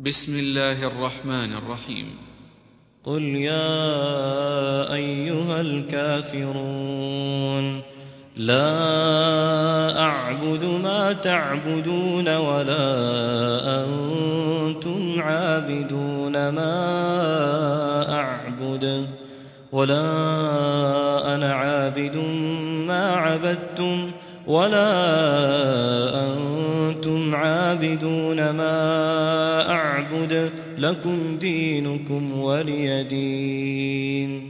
بسم الله الرحمن الرحيم. قل يا أيها الكافرون لا أعبد ما تعبدون ولا أنتم عابدون ما أعبد ولا أنا عابد ما عبدتم ولا أنتم عابدون ما أعبد لكم دينكم ولي دين.